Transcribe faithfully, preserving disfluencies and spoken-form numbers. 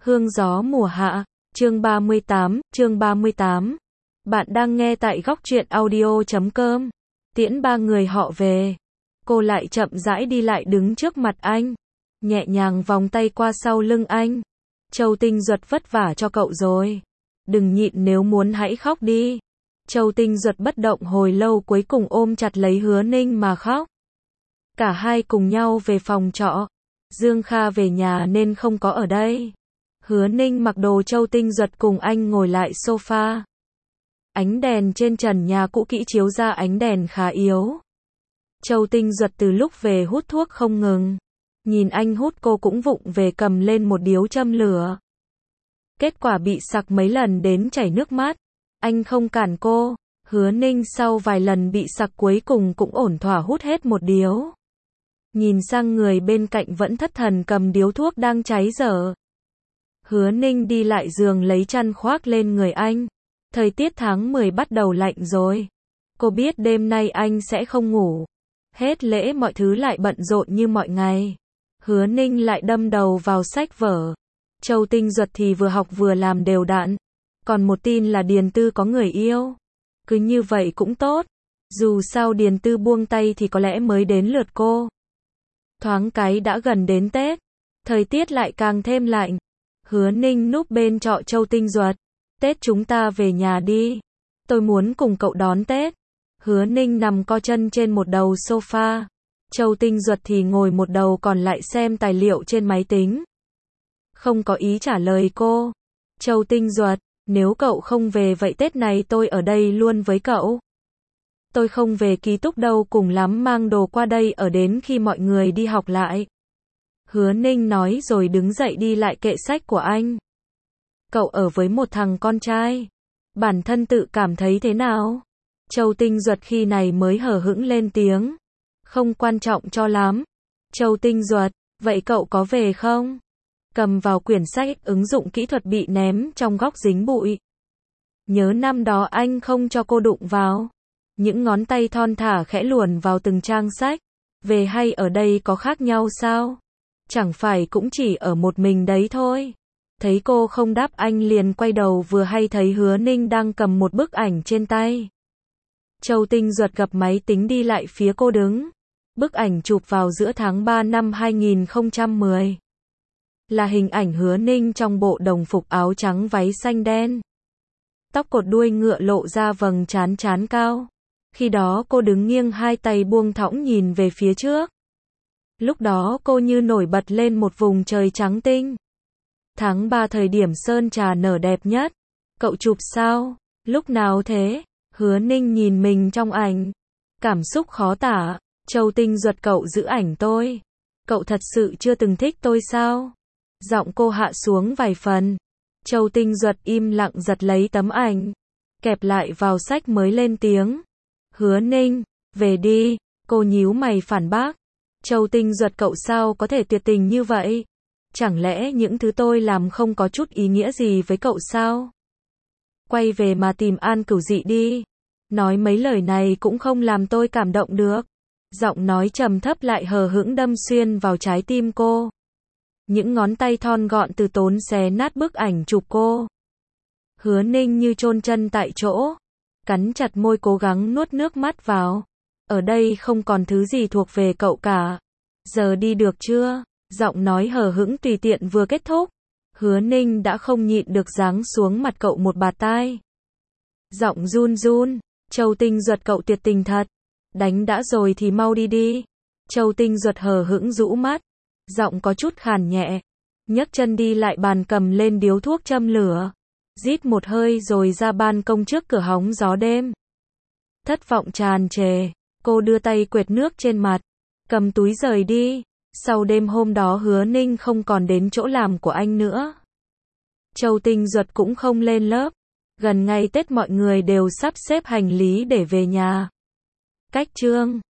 Hương gió mùa hạ, chương ba mươi tám, chương ba mươi tám. Bạn đang nghe tại góc truyện audio chấm com. Tiễn ba người họ về. Cô lại chậm rãi đi lại đứng trước mặt anh. Nhẹ nhàng vòng tay qua sau lưng anh. Châu Tinh Duật vất vả cho cậu rồi. Đừng nhịn, nếu muốn hãy khóc đi. Châu Tinh Duật bất động hồi lâu, cuối cùng ôm chặt lấy Hứa Ninh mà khóc. Cả hai cùng nhau về phòng trọ. Dương Kha về nhà nên không có ở đây. Hứa Ninh mặc đồ Châu Tinh Duật cùng anh ngồi lại sofa. Ánh đèn trên trần nhà cũ kỹ chiếu ra ánh đèn khá yếu. Châu Tinh Duật từ lúc về hút thuốc không ngừng. Nhìn anh hút, cô cũng vụng về cầm lên một điếu châm lửa. Kết quả bị sặc mấy lần đến chảy nước mắt. Anh không cản cô. Hứa Ninh sau vài lần bị sặc cuối cùng cũng ổn thỏa hút hết một điếu. Nhìn sang người bên cạnh vẫn thất thần cầm điếu thuốc đang cháy dở. Hứa Ninh đi lại giường lấy chăn khoác lên người anh. Thời tiết tháng mười bắt đầu lạnh rồi. Cô biết đêm nay anh sẽ không ngủ. Hết lễ mọi thứ lại bận rộn như mọi ngày. Hứa Ninh lại đâm đầu vào sách vở. Châu Tinh Duật thì vừa học vừa làm đều đặn. Còn một tin là Điền Tư có người yêu. Cứ như vậy cũng tốt. Dù sao Điền Tư buông tay thì có lẽ mới đến lượt cô. Thoáng cái đã gần đến Tết. Thời tiết lại càng thêm lạnh. Hứa Ninh núp bên trọ Châu Tinh Duật. Tết chúng ta về nhà đi. Tôi muốn cùng cậu đón Tết. Hứa Ninh nằm co chân trên một đầu sofa. Châu Tinh Duật thì ngồi một đầu còn lại xem tài liệu trên máy tính. Không có ý trả lời cô. Châu Tinh Duật, nếu cậu không về vậy Tết này tôi ở đây luôn với cậu. Tôi không về ký túc đâu, cùng lắm mang đồ qua đây ở đến khi mọi người đi học lại. Hứa Ninh nói rồi đứng dậy đi lại kệ sách của anh. Cậu ở với một thằng con trai. Bản thân tự cảm thấy thế nào? Châu Tinh Duật khi này mới hờ hững lên tiếng. Không quan trọng cho lắm. Châu Tinh Duật, vậy cậu có về không? Cầm vào quyển sách ứng dụng kỹ thuật bị ném trong góc dính bụi. Nhớ năm đó anh không cho cô đụng vào. Những ngón tay thon thả khẽ luồn vào từng trang sách. Về hay ở đây có khác nhau sao? Chẳng phải cũng chỉ ở một mình đấy thôi. Thấy cô không đáp anh liền quay đầu, vừa hay thấy Hứa Ninh đang cầm một bức ảnh trên tay. Châu Tinh Duật gập máy tính đi lại phía cô đứng. Bức ảnh chụp vào giữa tháng ba năm hai nghìn không trăm mười. Là hình ảnh Hứa Ninh trong bộ đồng phục áo trắng váy xanh đen. Tóc cột đuôi ngựa lộ ra vầng trán trán cao. Khi đó cô đứng nghiêng hai tay buông thõng nhìn về phía trước. Lúc đó cô như nổi bật lên một vùng trời trắng tinh. Tháng ba thời điểm sơn trà nở đẹp nhất. Cậu chụp sao? Lúc nào thế? Hứa Ninh nhìn mình trong ảnh. Cảm xúc khó tả. Châu Tinh Duật, cậu giữ ảnh tôi. Cậu thật sự chưa từng thích tôi sao? Giọng cô hạ xuống vài phần. Châu Tinh Duật im lặng giật lấy tấm ảnh. Kẹp lại vào sách mới lên tiếng. Hứa Ninh, về đi. Cô nhíu mày phản bác. Châu Tinh Duật, cậu sao có thể tuyệt tình như vậy? Chẳng lẽ những thứ tôi làm không có chút ý nghĩa gì với cậu sao? Quay về mà tìm An Cửu Dị đi. Nói mấy lời này cũng không làm tôi cảm động được. Giọng nói trầm thấp lại hờ hững đâm xuyên vào trái tim cô. Những ngón tay thon gọn từ tốn xé nát bức ảnh chụp cô. Hứa Ninh như chôn chân tại chỗ. Cắn chặt môi cố gắng nuốt nước mắt vào. Ở đây không còn thứ gì thuộc về cậu cả. Giờ đi được chưa? Giọng nói hờ hững tùy tiện vừa kết thúc. Hứa Ninh đã không nhịn được giáng xuống mặt cậu một bạt tai. Giọng run run. Châu Tinh Duật, cậu tuyệt tình thật. Đánh đã rồi thì mau đi đi. Châu Tinh Duật hờ hững rũ mắt. Giọng có chút khàn nhẹ. Nhấc chân đi lại bàn cầm lên điếu thuốc châm lửa. Rít một hơi rồi ra ban công trước cửa hóng gió đêm. Thất vọng tràn trề. Cô đưa tay quệt nước trên mặt. Cầm túi rời đi. Sau đêm hôm đó Hứa Ninh không còn đến chỗ làm của anh nữa. Châu Tinh Duật cũng không lên lớp. Gần ngày Tết mọi người đều sắp xếp hành lý để về nhà. Cách chương